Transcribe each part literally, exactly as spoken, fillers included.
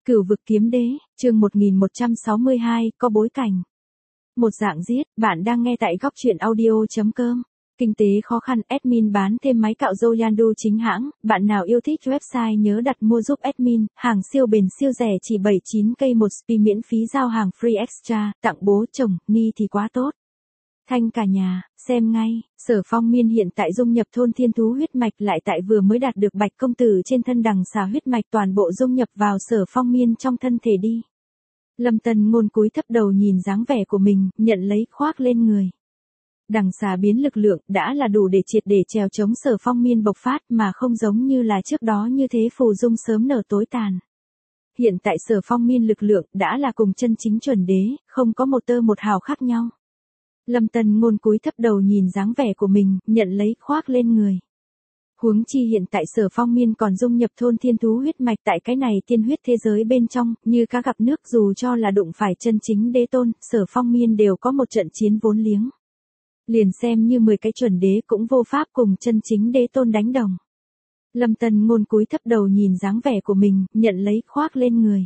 Cửu vực kiếm đế, chương một nghìn một trăm sáu mươi hai, có bối cảnh. Một dạng giết, bạn đang nghe tại góc truyện audio.com. Kinh tế khó khăn, admin bán thêm máy cạo râu Yandu chính hãng, bạn nào yêu thích website nhớ đặt mua giúp admin, hàng siêu bền siêu rẻ chỉ bảy mươi chín k một spi miễn phí giao hàng free extra, tặng bố chồng, ni thì quá tốt. Thanh cả nhà, xem ngay, Sở Phong Miên hiện tại dung nhập thôn thiên thú huyết mạch lại tại vừa mới đạt được bạch công tử trên thân đằng xà huyết mạch toàn bộ dung nhập vào Sở Phong Miên trong thân thể đi. Lâm Tần Ngôn cúi thấp đầu nhìn dáng vẻ của mình, nhận lấy khoác lên người. Đằng xà biến lực lượng đã là đủ để triệt để trèo chống Sở Phong Miên bộc phát mà không giống như là trước đó như thế phù dung sớm nở tối tàn. Hiện tại Sở Phong Miên lực lượng đã là cùng chân chính chuẩn đế, không có một tơ một hào khác nhau. Lâm Tần Ngôn cúi thấp đầu nhìn dáng vẻ của mình, nhận lấy khoác lên người. Huống chi hiện tại Sở Phong Miên còn dung nhập thôn thiên thú huyết mạch tại cái này tiên huyết thế giới bên trong, như cá gặp nước dù cho là đụng phải chân chính đế tôn, Sở Phong Miên đều có một trận chiến vốn liếng. Liền xem như mười cái chuẩn đế cũng vô pháp cùng chân chính đế tôn đánh đồng. Lâm Tần Ngôn cúi thấp đầu nhìn dáng vẻ của mình, nhận lấy khoác lên người.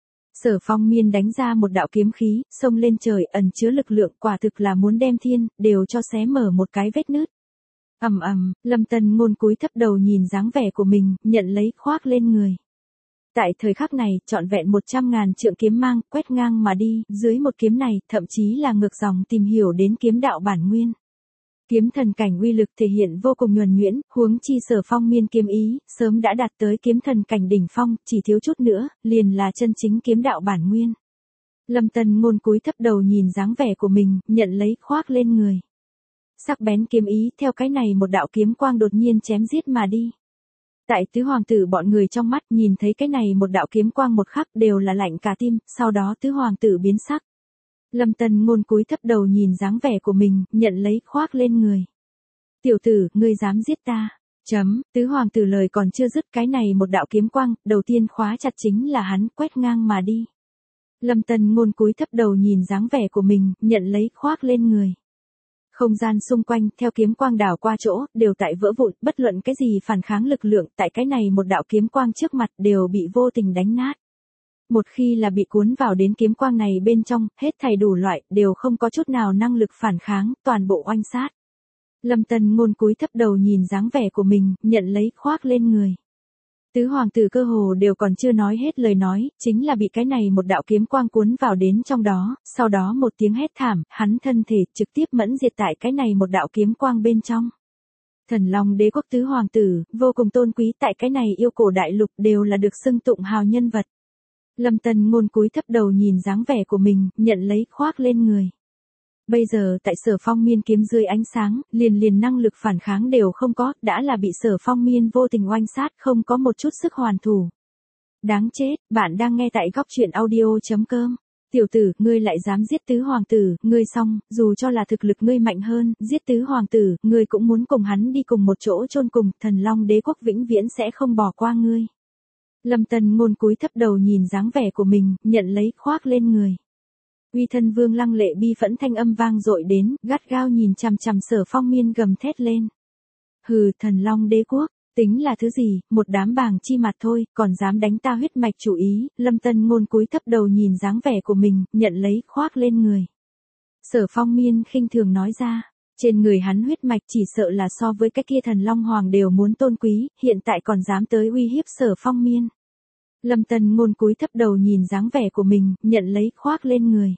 Sở Phong Miên đánh ra một đạo kiếm khí, xông lên trời ẩn chứa lực lượng quả thực là muốn đem thiên, đều cho xé mở một cái vết nứt. Ầm ầm, Lâm Tần Ngôn cúi thấp đầu nhìn dáng vẻ của mình, nhận lấy khoác lên người. Tại thời khắc này, trọn vẹn một trăm ngàn trượng kiếm mang, quét ngang mà đi, dưới một kiếm này, thậm chí là ngược dòng tìm hiểu đến kiếm đạo bản nguyên. Kiếm thần cảnh uy lực thể hiện vô cùng nhuần nhuyễn, huống chi Sở Phong Miên kiếm ý, sớm đã đạt tới kiếm thần cảnh đỉnh phong, chỉ thiếu chút nữa, liền là chân chính kiếm đạo bản nguyên. Lâm Tần Ngôn cúi thấp đầu nhìn dáng vẻ của mình, nhận lấy khoác lên người. Sắc bén kiếm ý, theo cái này một đạo kiếm quang đột nhiên chém giết mà đi. Tại tứ hoàng tử bọn người trong mắt nhìn thấy cái này một đạo kiếm quang một khắc đều là lạnh cả tim, sau đó tứ hoàng tử biến sắc. Lâm Tần Ngôn cúi thấp đầu nhìn dáng vẻ của mình, nhận lấy khoác lên người. Tiểu tử, ngươi dám giết ta. Chấm, tứ hoàng tử lời còn chưa dứt cái này một đạo kiếm quang, đầu tiên khóa chặt chính là hắn, quét ngang mà đi. Lâm Tần Ngôn cúi thấp đầu nhìn dáng vẻ của mình, nhận lấy khoác lên người. Không gian xung quanh, theo kiếm quang đảo qua chỗ, đều tại vỡ vụn, bất luận cái gì phản kháng lực lượng, tại cái này một đạo kiếm quang trước mặt, đều bị vô tình đánh nát. Một khi là bị cuốn vào đến kiếm quang này bên trong, hết thảy đủ loại, đều không có chút nào năng lực phản kháng, toàn bộ oanh sát. Lâm Tần Ngôn cúi thấp đầu nhìn dáng vẻ của mình, nhận lấy khoác lên người. Tứ hoàng tử cơ hồ đều còn chưa nói hết lời nói, chính là bị cái này một đạo kiếm quang cuốn vào đến trong đó, sau đó một tiếng hét thảm, hắn thân thể trực tiếp mẫn diệt tại cái này một đạo kiếm quang bên trong. Thần Long đế quốc tứ hoàng tử, vô cùng tôn quý tại cái này yêu cổ đại lục đều là được xưng tụng hào nhân vật. Lâm Tần Ngôn cúi thấp đầu nhìn dáng vẻ của mình, nhận lấy khoác lên người. Bây giờ tại Sở Phong Miên kiếm dưới ánh sáng, liền liền năng lực phản kháng đều không có, đã là bị Sở Phong Miên vô tình oanh sát, không có một chút sức hoàn thủ. Đáng chết, bạn đang nghe tại góc truyện audio.com. Tiểu tử, ngươi lại dám giết tứ hoàng tử, ngươi xong, dù cho là thực lực ngươi mạnh hơn, giết tứ hoàng tử, ngươi cũng muốn cùng hắn đi cùng một chỗ chôn cùng, Thần Long đế quốc vĩnh viễn sẽ không bỏ qua ngươi. Lâm Tần Ngôn cúi thấp đầu nhìn dáng vẻ của mình, nhận lấy khoác lên người. Uy Thân Vương lăng lệ bi phẫn thanh âm vang dội đến, gắt gao nhìn chằm chằm Sở Phong Miên gầm thét lên. Hừ, Thần Long đế quốc, tính là thứ gì, một đám bàng chi mặt thôi, còn dám đánh ta huyết mạch chủ ý. Lâm Tần Ngôn cúi thấp đầu nhìn dáng vẻ của mình, nhận lấy khoác lên người. Sở Phong Miên khinh thường nói ra, trên người hắn huyết mạch chỉ sợ là so với cái kia Thần Long Hoàng đều muốn tôn quý, hiện tại còn dám tới uy hiếp Sở Phong Miên. Lâm Tần Ngôn cúi thấp đầu nhìn dáng vẻ của mình, nhận lấy khoác lên người.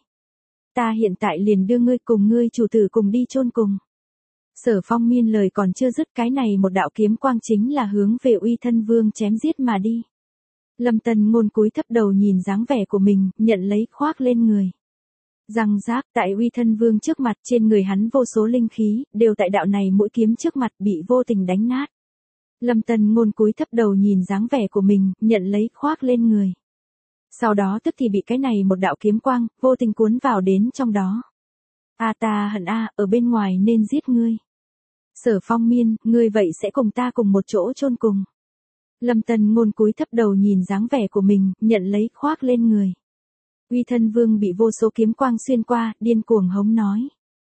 Ta hiện tại liền đưa ngươi cùng ngươi chủ tử cùng đi chôn cùng. Sở Phong Miên lời còn chưa dứt cái này một đạo kiếm quang chính là hướng về Uy Thân Vương chém giết mà đi. Lâm Tần Ngôn cúi thấp đầu nhìn dáng vẻ của mình, nhận lấy khoác lên người. Răng rác tại Uy Thân Vương trước mặt, trên người hắn vô số linh khí, đều tại đạo này mũi kiếm trước mặt bị vô tình đánh nát. Lâm Tần Ngôn cúi thấp đầu nhìn dáng vẻ của mình, nhận lấy khoác lên người. Sau đó tức thì bị cái này một đạo kiếm quang, vô tình cuốn vào đến trong đó. A ta hận a, ở bên ngoài nên giết ngươi. Sở Phong Miên, ngươi vậy sẽ cùng ta cùng một chỗ chôn cùng. Lâm Tần Ngôn cúi thấp đầu nhìn dáng vẻ của mình, nhận lấy khoác lên người. Uy Thân Vương bị vô số kiếm quang xuyên qua, điên cuồng hống nói.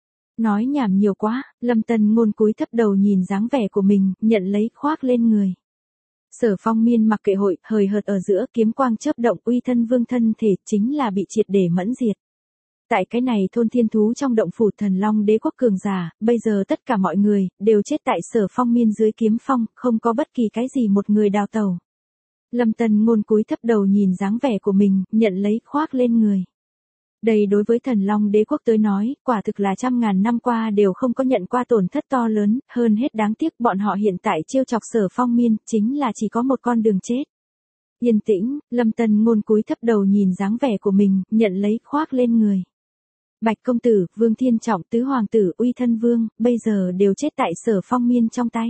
Nói nhảm nhiều quá, Lâm Tần Ngôn cúi thấp đầu nhìn dáng vẻ của mình, nhận lấy khoác lên người. Sở Phong Miên mặc kệ hội, hời hợt ở giữa, kiếm quang chớp động, uy thân vương thân thể chính là bị triệt để mẫn diệt. Tại cái này thôn thiên thú trong động phủ Thần Long Đế quốc cường giả, bây giờ tất cả mọi người đều chết tại Sở Phong Miên dưới kiếm phong, không có bất kỳ cái gì một người đào tẩu. Lâm Tân Ngôn cúi thấp đầu nhìn dáng vẻ của mình, nhận lấy khoác lên người. Đây đối với Thần Long Đế quốc tới nói, quả thực là trăm ngàn năm qua đều không có nhận qua tổn thất to lớn, hơn hết đáng tiếc bọn họ hiện tại trêu chọc Sở Phong Miên, chính là chỉ có một con đường chết. Yên tĩnh, Lâm Tân Ngôn cúi thấp đầu nhìn dáng vẻ của mình, nhận lấy khoác lên người. Bạch công tử, Vương Thiên Trọng, tứ hoàng tử, uy thân vương, bây giờ đều chết tại Sở Phong Miên trong tay.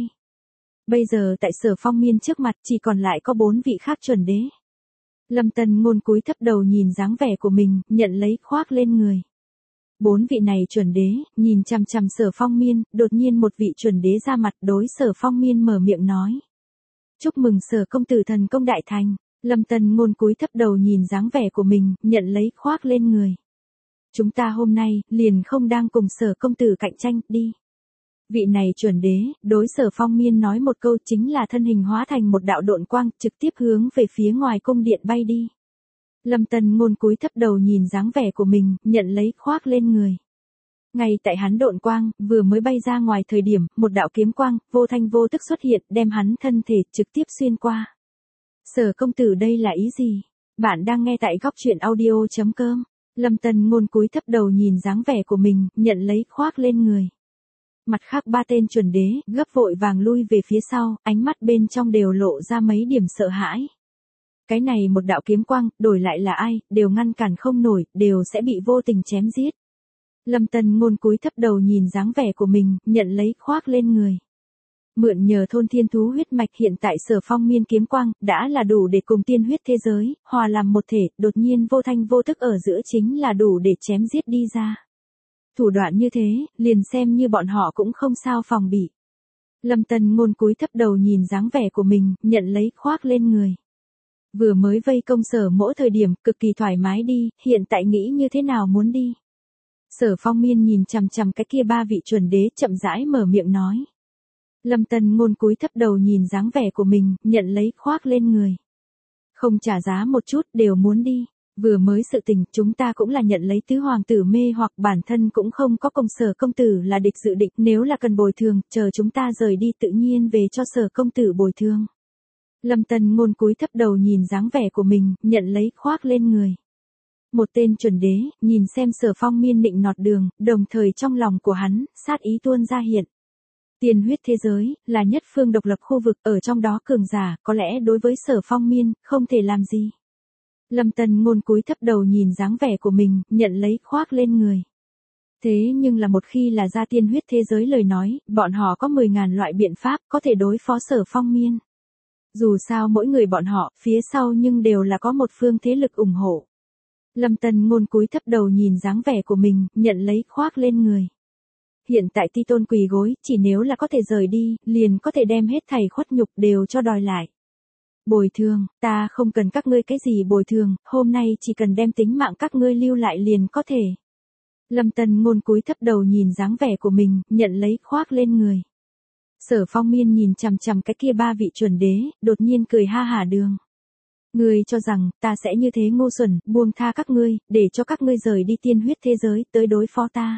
Bây giờ tại Sở Phong Miên trước mặt chỉ còn lại có bốn vị khác chuẩn đế. Lâm Tân Ngôn cúi thấp đầu nhìn dáng vẻ của mình, nhận lấy khoác lên người. Bốn vị này chuẩn đế, nhìn chằm chằm Sở Phong Miên, đột nhiên một vị chuẩn đế ra mặt đối Sở Phong Miên mở miệng nói. Chúc mừng Sở công tử thần công đại thành. Lâm Tân Ngôn cúi thấp đầu nhìn dáng vẻ của mình, nhận lấy khoác lên người. Chúng ta hôm nay, liền không đang cùng Sở công tử cạnh tranh, đi. Vị này chuẩn đế, đối Sở Phong Miên nói một câu chính là thân hình hóa thành một đạo độn quang, trực tiếp hướng về phía ngoài cung điện bay đi. Lâm Tân Ngôn cúi thấp đầu nhìn dáng vẻ của mình, nhận lấy khoác lên người. Ngay tại hắn độn quang, vừa mới bay ra ngoài thời điểm, một đạo kiếm quang, vô thanh vô tức xuất hiện, đem hắn thân thể trực tiếp xuyên qua. Sở công tử đây là ý gì? Bạn đang nghe tại góc truyện audio chấm com. Lâm Tân Ngôn cúi thấp đầu nhìn dáng vẻ của mình, nhận lấy khoác lên người. Mặt khác ba tên chuẩn đế, gấp vội vàng lui về phía sau, ánh mắt bên trong đều lộ ra mấy điểm sợ hãi. Cái này một đạo kiếm quang, đổi lại là ai, đều ngăn cản không nổi, đều sẽ bị vô tình chém giết. Lâm Tân Ngôn cúi thấp đầu nhìn dáng vẻ của mình, nhận lấy khoác lên người. Mượn nhờ thôn thiên thú huyết mạch hiện tại Sở Phong Miên kiếm quang, đã là đủ để cùng tiên huyết thế giới, hòa làm một thể, đột nhiên vô thanh vô tức ở giữa chính là đủ để chém giết đi ra. Thủ đoạn như thế, liền xem như bọn họ cũng không sao phòng bị. Lâm Tân Ngôn cúi thấp đầu nhìn dáng vẻ của mình, nhận lấy khoác lên người. Vừa mới vây công Sở mỗi thời điểm, cực kỳ thoải mái đi, hiện tại nghĩ như thế nào muốn đi. Sở Phong Miên nhìn chằm chằm cái kia ba vị chuẩn đế, chậm rãi mở miệng nói. Lâm Tân Ngôn cúi thấp đầu nhìn dáng vẻ của mình, nhận lấy khoác lên người. Không trả giá một chút, đều muốn đi. Vừa mới sự tình, chúng ta cũng là nhận lấy tứ hoàng tử mê hoặc bản thân cũng không có công Sở công tử là địch dự định, nếu là cần bồi thường, chờ chúng ta rời đi tự nhiên về cho Sở công tử bồi thường. Lâm Tân Ngôn cúi thấp đầu nhìn dáng vẻ của mình, nhận lấy khoác lên người. Một tên chuẩn đế, nhìn xem Sở Phong Miên nịnh nọt đường, đồng thời trong lòng của hắn, sát ý tuôn ra hiện. Tiên huyết thế giới, là nhất phương độc lập khu vực, ở trong đó cường giả, có lẽ đối với Sở Phong Miên, không thể làm gì. Lâm Tân Ngôn cúi thấp đầu nhìn dáng vẻ của mình, nhận lấy khoác lên người. Thế nhưng là một khi là ra tiên huyết thế giới lời nói, bọn họ có mười ngàn loại biện pháp, có thể đối phó Sở Phong Miên. Dù sao mỗi người bọn họ, phía sau nhưng đều là có một phương thế lực ủng hộ. Lâm Tân Ngôn cúi thấp đầu nhìn dáng vẻ của mình, nhận lấy khoác lên người. Hiện tại Ti Tôn quỳ gối, chỉ nếu là có thể rời đi, liền có thể đem hết thảy khuất nhục đều cho đòi lại. Bồi thường, ta không cần các ngươi cái gì bồi thường, hôm nay chỉ cần đem tính mạng các ngươi lưu lại liền có thể. Lâm Tân Ngôn cúi thấp đầu nhìn dáng vẻ của mình, nhận lấy khoác lên người. Sở Phong Miên nhìn chằm chằm cái kia ba vị chuẩn đế, đột nhiên cười ha hả đường. Ngươi cho rằng, ta sẽ như thế ngu xuẩn, buông tha các ngươi, để cho các ngươi rời đi tiên huyết thế giới, tới đối phó ta.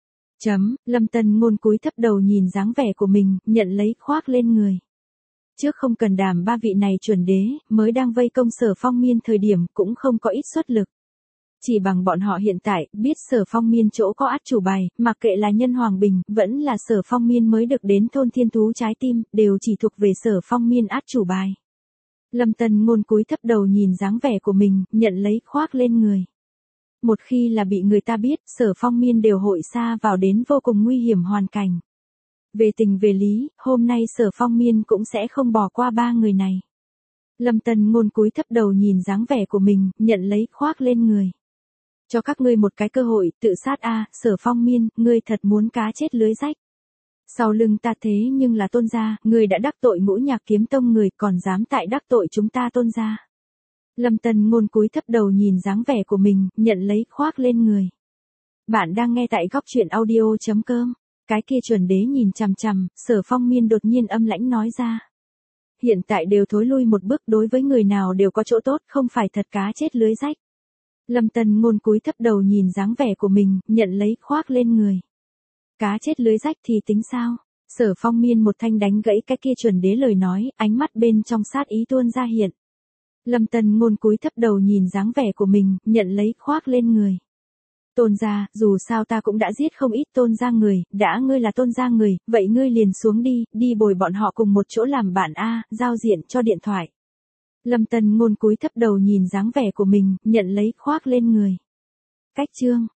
Chấm, Lâm Tân Ngôn cúi thấp đầu nhìn dáng vẻ của mình, nhận lấy khoác lên người. Trước không cần đàm ba vị này chuẩn đế, mới đang vây công Sở Phong Miên thời điểm cũng không có ít xuất lực. Chỉ bằng bọn họ hiện tại, biết Sở Phong Miên chỗ có át chủ bài, mặc kệ là Nhân Hoàng Bình, vẫn là Sở Phong Miên mới được đến thôn thiên thú trái tim, đều chỉ thuộc về Sở Phong Miên át chủ bài. Lâm Tân Ngôn cúi thấp đầu nhìn dáng vẻ của mình, nhận lấy khoác lên người. Một khi là bị người ta biết, Sở Phong Miên đều hội xa vào đến vô cùng nguy hiểm hoàn cảnh. Về tình về lý, hôm nay Sở Phong Miên cũng sẽ không bỏ qua ba người này. Lâm Tân Ngôn cúi thấp đầu nhìn dáng vẻ của mình, nhận lấy khoác lên người. Cho các ngươi một cái cơ hội, tự sát a, Sở Phong Miên, ngươi thật muốn cá chết lưới rách. Sau lưng ta thế nhưng là Tôn gia, ngươi đã đắc tội Ngũ Nhạc Kiếm Tông người, còn dám tại đắc tội chúng ta Tôn gia. Lâm Tân Ngôn cúi thấp đầu nhìn dáng vẻ của mình, nhận lấy khoác lên người. Bạn đang nghe tại góc truyện audio chấm com. Cái kia chuẩn đế nhìn chằm chằm, Sở Phong Miên đột nhiên âm lãnh nói ra. hiện tại đều thối lui một bước, đối với người nào đều có chỗ tốt, không phải thật cá chết lưới rách. Lâm Tân Ngôn cúi thấp đầu nhìn dáng vẻ của mình, nhận lấy khoác lên người. Cá chết lưới rách thì tính sao? Sở Phong Miên một thanh đánh gãy cái kia chuẩn đế lời nói, ánh mắt bên trong sát ý tuôn ra hiện. Lâm Tân Ngôn cúi thấp đầu nhìn dáng vẻ của mình, nhận lấy khoác lên người. Tôn gia, dù sao ta cũng đã giết không ít Tôn gia người, đã ngươi là Tôn gia người, vậy ngươi liền xuống đi, đi bồi bọn họ cùng một chỗ làm bạn a, giao diện cho điện thoại. Lâm Tân Ngôn cúi thấp đầu nhìn dáng vẻ của mình, nhận lấy khoác lên người. Cách chương